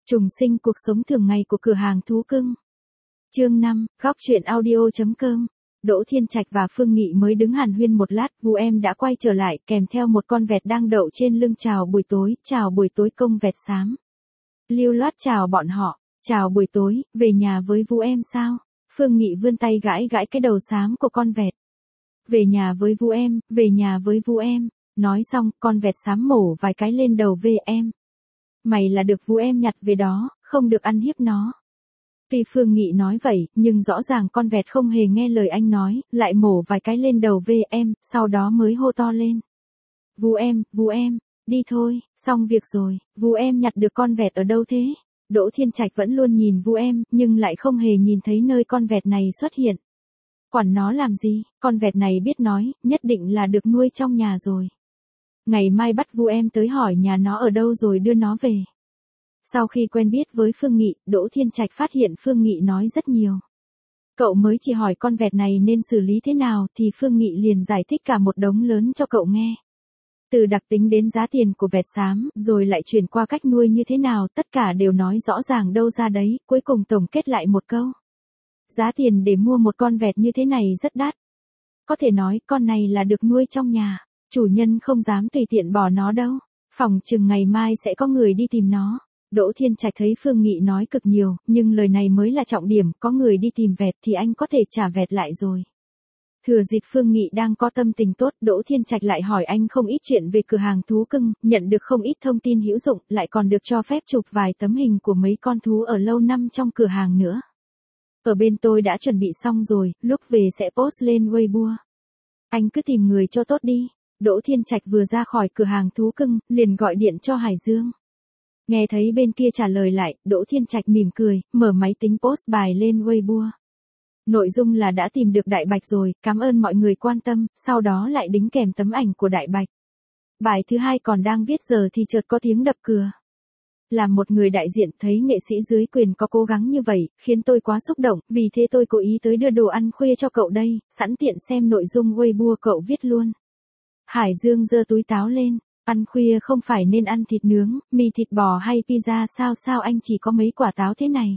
Trùng sinh cuộc sống thường ngày của cửa hàng thú cưng. Chương 5, góc chuyện audio.com. Đỗ Thiên Trạch và Phương Nghị mới đứng hàn huyên một lát, Vu Em đã quay trở lại kèm theo một con vẹt đang đậu trên lưng. Chào buổi tối công vẹt xám. Lưu loát chào bọn họ, chào buổi tối, về nhà với Vu Em sao? Phương Nghị vươn tay gãi gãi cái đầu xám của con vẹt. Về nhà với Vu Em, về nhà với Vu Em. Nói xong, con vẹt xám mổ vài cái lên đầu em. Mày là được Vu Em nhặt về đó, không được ăn hiếp nó. Tuy Phương Nghị nói vậy, nhưng rõ ràng con vẹt không hề nghe lời anh nói, lại mổ vài cái lên đầu em, sau đó mới hô to lên. Vu Em, đi thôi, xong việc rồi, Vu Em nhặt được con vẹt ở đâu thế? Đỗ Thiên Trạch vẫn luôn nhìn Vu Em, nhưng lại không hề nhìn thấy nơi con vẹt này xuất hiện. Quản nó làm gì, con vẹt này biết nói, nhất định là được nuôi trong nhà rồi. Ngày mai bắt Vu Em tới hỏi nhà nó ở đâu rồi đưa nó về. Sau khi quen biết với Phương Nghị, Đỗ Thiên Trạch phát hiện Phương Nghị nói rất nhiều. Cậu mới chỉ hỏi con vẹt này nên xử lý thế nào thì Phương Nghị liền giải thích cả một đống lớn cho cậu nghe. Từ đặc tính đến giá tiền của vẹt xám, rồi lại chuyển qua cách nuôi như thế nào, tất cả đều nói rõ ràng đâu ra đấy, cuối cùng tổng kết lại một câu. Giá tiền để mua một con vẹt như thế này rất đắt. Có thể nói con này là được nuôi trong nhà, chủ nhân không dám tùy tiện bỏ nó đâu, phòng chừng ngày mai sẽ có người đi tìm nó. Đỗ Thiên Trạch thấy Phương Nghị nói cực nhiều, nhưng lời này mới là trọng điểm, có người đi tìm vẹt thì anh có thể trả vẹt lại rồi. Thừa dịp Phương Nghị đang có tâm tình tốt, Đỗ Thiên Trạch lại hỏi anh không ít chuyện về cửa hàng thú cưng, nhận được không ít thông tin hữu dụng, lại còn được cho phép chụp vài tấm hình của mấy con thú ở lâu năm trong cửa hàng nữa. Ở bên tôi đã chuẩn bị xong rồi, lúc về sẽ post lên Weibo. Anh cứ tìm người cho tốt đi. Đỗ Thiên Trạch vừa ra khỏi cửa hàng thú cưng, liền gọi điện cho Hải Dương. Nghe thấy bên kia trả lời lại, Đỗ Thiên Trạch mỉm cười, mở máy tính post bài lên Weibo. Nội dung là đã tìm được Đại Bạch rồi, cảm ơn mọi người quan tâm, sau đó lại đính kèm tấm ảnh của Đại Bạch. Bài thứ hai còn đang viết giờ thì chợt có tiếng đập cửa. Làm một người đại diện thấy nghệ sĩ dưới quyền có cố gắng như vậy, khiến tôi quá xúc động, vì thế tôi cố ý tới đưa đồ ăn khuya cho cậu đây, sẵn tiện xem nội dung Weibo cậu viết luôn. Hải Dương giơ túi táo lên. Ăn khuya không phải nên ăn thịt nướng, mì thịt bò hay pizza sao anh chỉ có mấy quả táo thế này.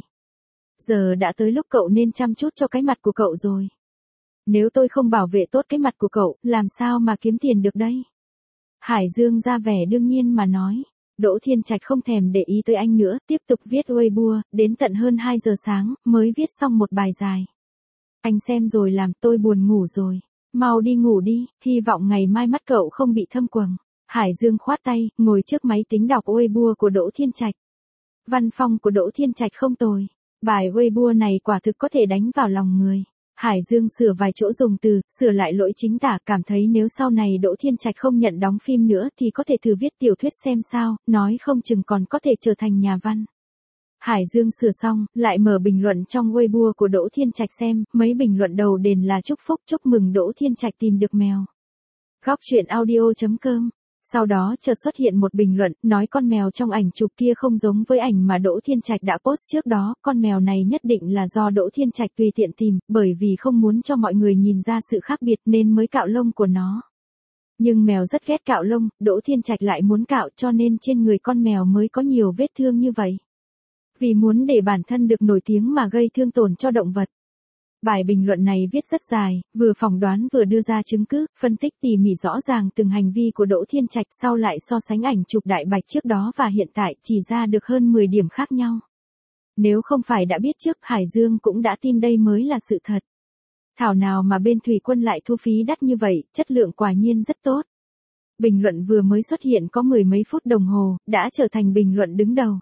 Giờ đã tới lúc cậu nên chăm chút cho cái mặt của cậu rồi. Nếu tôi không bảo vệ tốt cái mặt của cậu, làm sao mà kiếm tiền được đây? Hải Dương ra vẻ đương nhiên mà nói. Đỗ Thiên Trạch không thèm để ý tới anh nữa, tiếp tục viết Weibo, đến tận hơn 2 giờ sáng, mới viết xong một bài dài. Anh xem rồi làm tôi buồn ngủ rồi. Mau đi ngủ đi, hy vọng ngày mai mắt cậu không bị thâm quầng. Hải Dương khoát tay, ngồi trước máy tính đọc Weibo của Đỗ Thiên Trạch. Văn phong của Đỗ Thiên Trạch không tồi. Bài Weibo này quả thực có thể đánh vào lòng người. Hải Dương sửa vài chỗ dùng từ, sửa lại lỗi chính tả, cảm thấy nếu sau này Đỗ Thiên Trạch không nhận đóng phim nữa thì có thể thử viết tiểu thuyết xem sao, nói không chừng còn có thể trở thành nhà văn. Hải Dương sửa xong, lại mở bình luận trong Weibo của Đỗ Thiên Trạch xem, mấy bình luận đầu đền là chúc phúc chúc mừng Đỗ Thiên Trạch tìm được mèo. Góc chuyện audio.com. Sau đó chợt xuất hiện một bình luận, nói con mèo trong ảnh chụp kia không giống với ảnh mà Đỗ Thiên Trạch đã post trước đó, con mèo này nhất định là do Đỗ Thiên Trạch tùy tiện tìm, bởi vì không muốn cho mọi người nhìn ra sự khác biệt nên mới cạo lông của nó. Nhưng mèo rất ghét cạo lông, Đỗ Thiên Trạch lại muốn cạo cho nên trên người con mèo mới có nhiều vết thương như vậy. Vì muốn để bản thân được nổi tiếng mà gây thương tổn cho động vật. Bài bình luận này viết rất dài, vừa phỏng đoán vừa đưa ra chứng cứ, phân tích tỉ mỉ rõ ràng từng hành vi của Đỗ Thiên Trạch, sau lại so sánh ảnh chụp Đại Bạch trước đó và hiện tại, chỉ ra được hơn 10 điểm khác nhau. Nếu không phải đã biết trước, Hải Dương cũng đã tin đây mới là sự thật. Thảo nào mà bên Thủy Quân lại thu phí đắt như vậy, chất lượng quả nhiên rất tốt. Bình luận vừa mới xuất hiện có mười mấy phút đồng hồ, đã trở thành bình luận đứng đầu.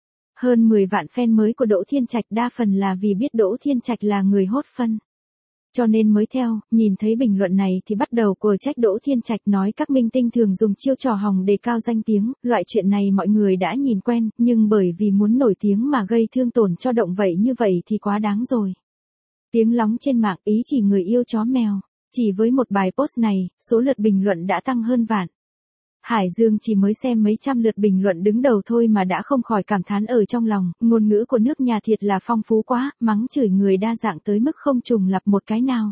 Hơn 10 vạn fan mới của Đỗ Thiên Trạch, đa phần là vì biết Đỗ Thiên Trạch là người hốt phân. Cho nên mới theo, nhìn thấy bình luận này thì bắt đầu quở trách Đỗ Thiên Trạch, nói các minh tinh thường dùng chiêu trò hòng đề cao danh tiếng, loại chuyện này mọi người đã nhìn quen, nhưng bởi vì muốn nổi tiếng mà gây thương tổn cho động vật như vậy thì quá đáng rồi. Tiếng lóng trên mạng, ý chỉ người yêu chó mèo. Chỉ với một bài post này, số lượt bình luận đã tăng hơn vạn. Hải Dương chỉ mới xem mấy trăm lượt bình luận đứng đầu thôi mà đã không khỏi cảm thán ở trong lòng, ngôn ngữ của nước nhà thiệt là phong phú quá, mắng chửi người đa dạng tới mức không trùng lặp một cái nào.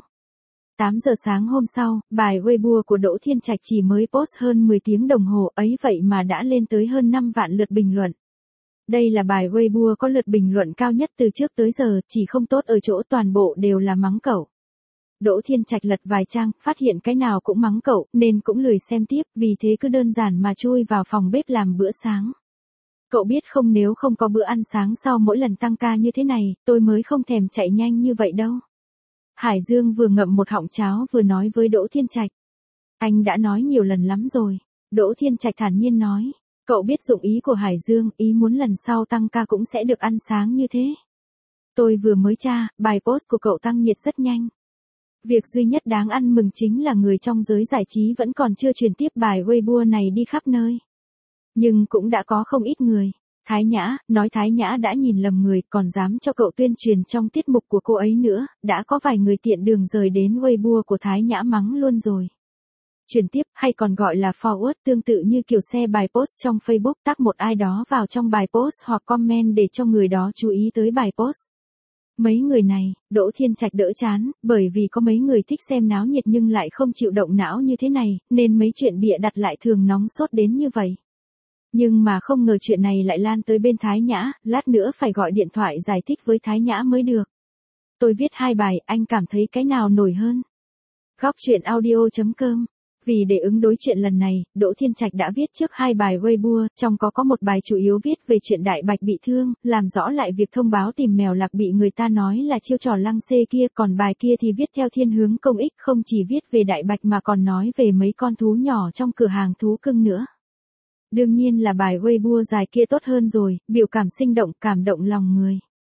8 giờ sáng hôm sau, bài Weibo của Đỗ Thiên Trạch chỉ mới post hơn 10 tiếng đồng hồ ấy vậy mà đã lên tới hơn 5 vạn lượt bình luận. Đây là bài Weibo có lượt bình luận cao nhất từ trước tới giờ, chỉ không tốt ở chỗ toàn bộ đều là mắng cậu. Đỗ Thiên Trạch lật vài trang, phát hiện cái nào cũng mắng cậu, nên cũng lười xem tiếp, vì thế cứ đơn giản mà chui vào phòng bếp làm bữa sáng. Cậu biết không, nếu không có bữa ăn sáng sau mỗi lần tăng ca như thế này, tôi mới không thèm chạy nhanh như vậy đâu. Hải Dương vừa ngậm một họng cháo vừa nói với Đỗ Thiên Trạch. Anh đã nói nhiều lần lắm rồi. Đỗ Thiên Trạch thản nhiên nói. Cậu biết dụng ý của Hải Dương, ý muốn lần sau tăng ca cũng sẽ được ăn sáng như thế. Tôi vừa mới tra, bài post của cậu tăng nhiệt rất nhanh. Việc duy nhất đáng ăn mừng chính là người trong giới giải trí vẫn còn chưa truyền tiếp bài Weibo này đi khắp nơi. Nhưng cũng đã có không ít người. Thái Nhã, nói Thái Nhã đã nhìn lầm người, còn dám cho cậu tuyên truyền trong tiết mục của cô ấy nữa, đã có vài người tiện đường rời đến Weibo của Thái Nhã mắng luôn rồi. Truyền tiếp, hay còn gọi là forward, tương tự như kiểu share bài post trong Facebook, tác một ai đó vào trong bài post hoặc comment để cho người đó chú ý tới bài post. Mấy người này, Đỗ Thiên Trạch đỡ chán, bởi vì có mấy người thích xem náo nhiệt nhưng lại không chịu động não như thế này, nên mấy chuyện bịa đặt lại thường nóng sốt đến như vậy. Nhưng mà không ngờ chuyện này lại lan tới bên Thái Nhã, lát nữa phải gọi điện thoại giải thích với Thái Nhã mới được. Tôi viết 2 bài, anh cảm thấy cái nào nổi hơn? Góc truyện audio.com. Vì để ứng đối chuyện lần này, Đỗ Thiên Trạch đã viết trước 2 bài Weibo, trong có một bài chủ yếu viết về chuyện Đại Bạch bị thương, làm rõ lại việc thông báo tìm mèo lạc bị người ta nói là chiêu trò lăng xê kia, còn bài kia thì viết theo thiên hướng công ích, không chỉ viết về Đại Bạch mà còn nói về mấy con thú nhỏ trong cửa hàng thú cưng nữa. Đương nhiên là bài Weibo dài kia tốt hơn rồi, biểu cảm sinh động, cảm động lòng người.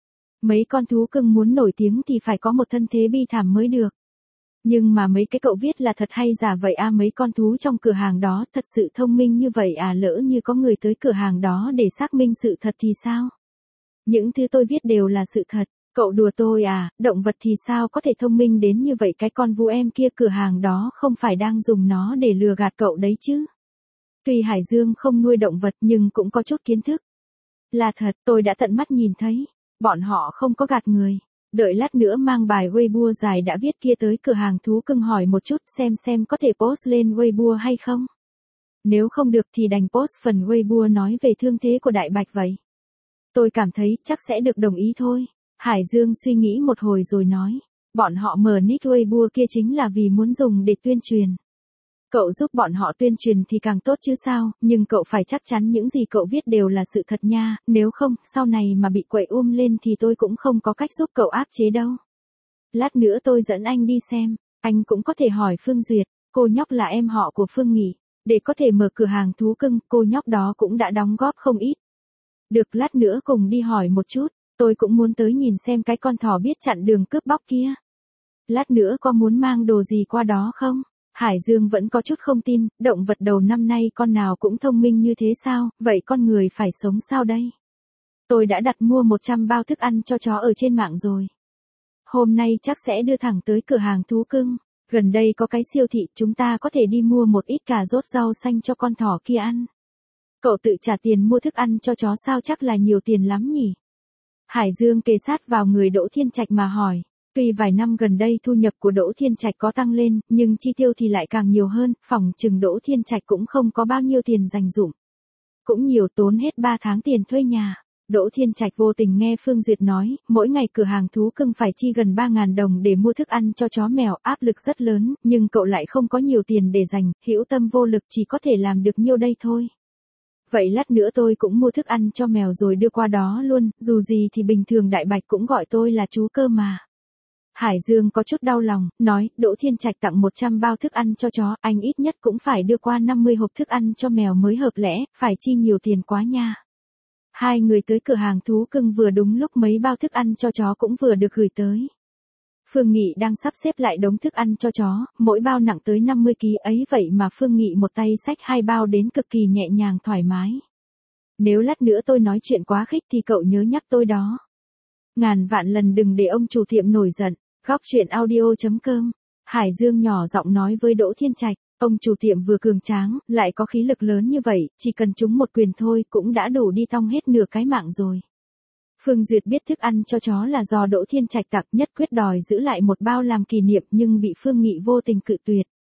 Mấy con thú cưng muốn nổi tiếng thì phải có một thân thế bi thảm mới được. Nhưng mà mấy cái cậu viết là thật hay giả vậy à, mấy con thú trong cửa hàng đó thật sự thông minh như vậy à, lỡ như có người tới cửa hàng đó để xác minh sự thật thì sao? Những thứ tôi viết đều là sự thật, cậu đùa tôi à, động vật thì sao có thể thông minh đến như vậy, cái con vu em kia cửa hàng đó không phải đang dùng nó để lừa gạt cậu đấy chứ? Tuy Hải Dương không nuôi động vật nhưng cũng có chút kiến thức. Là thật, tôi đã tận mắt nhìn thấy, bọn họ không có gạt người. Đợi lát nữa mang bài Weibo dài đã viết kia tới cửa hàng thú cưng hỏi một chút xem có thể post lên Weibo hay không. Nếu không được thì đành post phần Weibo nói về thương thế của Đại Bạch vậy. Tôi cảm thấy chắc sẽ được đồng ý thôi. Hải Dương suy nghĩ một hồi rồi nói. Bọn họ mở nick Weibo kia chính là vì muốn dùng để tuyên truyền. Cậu giúp bọn họ tuyên truyền thì càng tốt chứ sao, nhưng cậu phải chắc chắn những gì cậu viết đều là sự thật nha, nếu không, sau này mà bị quậy lên thì tôi cũng không có cách giúp cậu áp chế đâu. Lát nữa tôi dẫn anh đi xem, anh cũng có thể hỏi Phương Duyệt, cô nhóc là em họ của Phương Nghị, để có thể mở cửa hàng thú cưng, cô nhóc đó cũng đã đóng góp không ít. Được, lát nữa cùng đi hỏi một chút, tôi cũng muốn tới nhìn xem cái con thỏ biết chặn đường cướp bóc kia. Lát nữa có muốn mang đồ gì qua đó không? Hải Dương vẫn có chút không tin, động vật đầu năm nay con nào cũng thông minh như thế sao, vậy con người phải sống sao đây? Tôi đã đặt mua 100 bao thức ăn cho chó ở trên mạng rồi. Hôm nay chắc sẽ đưa thẳng tới cửa hàng thú cưng, gần đây có cái siêu thị, chúng ta có thể đi mua một ít cà rốt rau xanh cho con thỏ kia ăn. Cậu tự trả tiền mua thức ăn cho chó sao, chắc là nhiều tiền lắm nhỉ? Hải Dương kề sát vào người Đỗ Thiên Trạch mà hỏi. Tuy vài năm gần đây thu nhập của Đỗ Thiên Trạch có tăng lên, nhưng chi tiêu thì lại càng nhiều hơn, phỏng chừng Đỗ Thiên Trạch cũng không có bao nhiêu tiền dành dụm. Cũng nhiều, tốn hết 3 tháng tiền thuê nhà. Đỗ Thiên Trạch vô tình nghe Phương Duyệt nói, mỗi ngày cửa hàng thú cưng phải chi gần 3.000 đồng để mua thức ăn cho chó mèo, áp lực rất lớn, nhưng cậu lại không có nhiều tiền để dành, hữu tâm vô lực, chỉ có thể làm được nhiêu đây thôi. Vậy lát nữa tôi cũng mua thức ăn cho mèo rồi đưa qua đó luôn, dù gì thì bình thường Đại Bạch cũng gọi tôi là chú cơ mà. Hải Dương có chút đau lòng, nói, Đỗ Thiên Trạch tặng 100 bao thức ăn cho chó, anh ít nhất cũng phải đưa qua 50 hộp thức ăn cho mèo mới hợp lẽ, phải chi nhiều tiền quá nha. Hai người tới cửa hàng thú cưng vừa đúng lúc mấy bao thức ăn cho chó cũng vừa được gửi tới. Phương Nghị đang sắp xếp lại đống thức ăn cho chó, mỗi bao nặng tới 50 kg ấy, vậy mà Phương Nghị một tay xách 2 bao đến cực kỳ nhẹ nhàng thoải mái. Nếu lát nữa tôi nói chuyện quá khích thì cậu nhớ nhắc tôi đó. Ngàn vạn lần đừng để ông chủ tiệm nổi giận. Góc truyện audio.com. Hải Dương nhỏ giọng nói với Đỗ Thiên Trạch, ông chủ tiệm vừa cường tráng, lại có khí lực lớn như vậy, chỉ cần trúng một quyền thôi cũng đã đủ đi tong hết nửa cái mạng rồi. Phương Duyệt biết thức ăn cho chó là do Đỗ Thiên Trạch tặng, nhất quyết đòi giữ lại một bao làm kỷ niệm nhưng bị Phương Nghị vô tình cự tuyệt.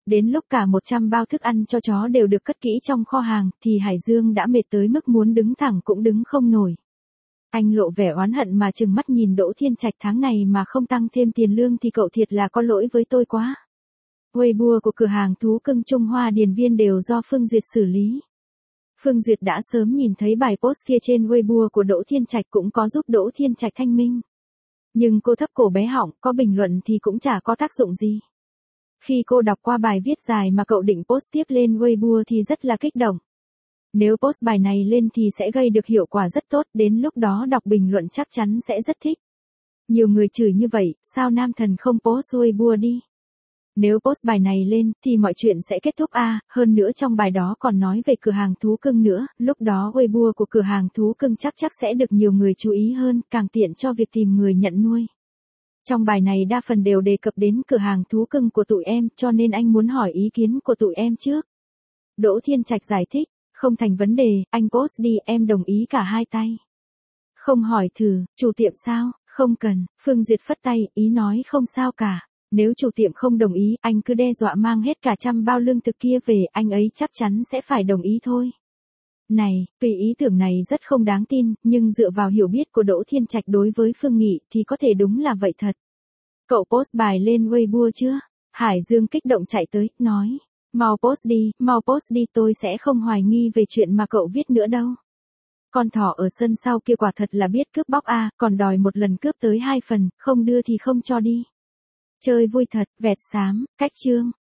Đến lúc cả 100 bao thức ăn cho chó đều được cất kỹ trong kho hàng, thì Hải Dương đã mệt tới mức muốn đứng thẳng cũng đứng không nổi. Anh lộ vẻ oán hận mà trừng mắt nhìn Đỗ Thiên Trạch, tháng này mà không tăng thêm tiền lương thì cậu thiệt là có lỗi với tôi quá. Weibo của cửa hàng thú cưng Trung Hoa Điền Viên đều do Phương Duyệt xử lý. Phương Duyệt đã sớm nhìn thấy bài post kia trên Weibo của Đỗ Thiên Trạch cũng có giúp Đỗ Thiên Trạch thanh minh. Nhưng cô thấp cổ bé họng, có bình luận thì cũng chả có tác dụng gì. Khi cô đọc qua bài viết dài mà cậu định post tiếp lên Weibo thì rất là kích động. Nếu post bài này lên thì sẽ gây được hiệu quả rất tốt, đến lúc đó đọc bình luận chắc chắn sẽ rất thích. Nhiều người chửi như vậy, sao nam thần không post Weibo đi? Nếu post bài này lên, thì mọi chuyện sẽ kết thúc hơn nữa trong bài đó còn nói về cửa hàng thú cưng nữa, lúc đó Weibo của cửa hàng thú cưng chắc sẽ được nhiều người chú ý hơn, càng tiện cho việc tìm người nhận nuôi. Trong bài này đa phần đều đề cập đến cửa hàng thú cưng của tụi em, cho nên anh muốn hỏi ý kiến của tụi em trước. Đỗ Thiên Trạch giải thích, không thành vấn đề, anh post đi, em đồng ý cả hai tay. Không hỏi thử, chủ tiệm sao, không cần, Phương Duyệt phất tay, ý nói không sao cả. Nếu chủ tiệm không đồng ý, anh cứ đe dọa mang hết cả 100 bao lương thực kia về, anh ấy chắc chắn sẽ phải đồng ý thôi. Này, tuy ý tưởng này rất không đáng tin, nhưng dựa vào hiểu biết của Đỗ Thiên Trạch đối với Phương Nghị thì có thể đúng là vậy thật. Cậu post bài lên Weibo chưa? Hải Dương kích động chạy tới, nói. Mau post đi, tôi sẽ không hoài nghi về chuyện mà cậu viết nữa đâu. Con thỏ ở sân sau kia quả thật là biết cướp bóc còn đòi một lần cướp tới 2 phần, không đưa thì không cho đi. Chơi vui thật, vẹt xám, cách chương.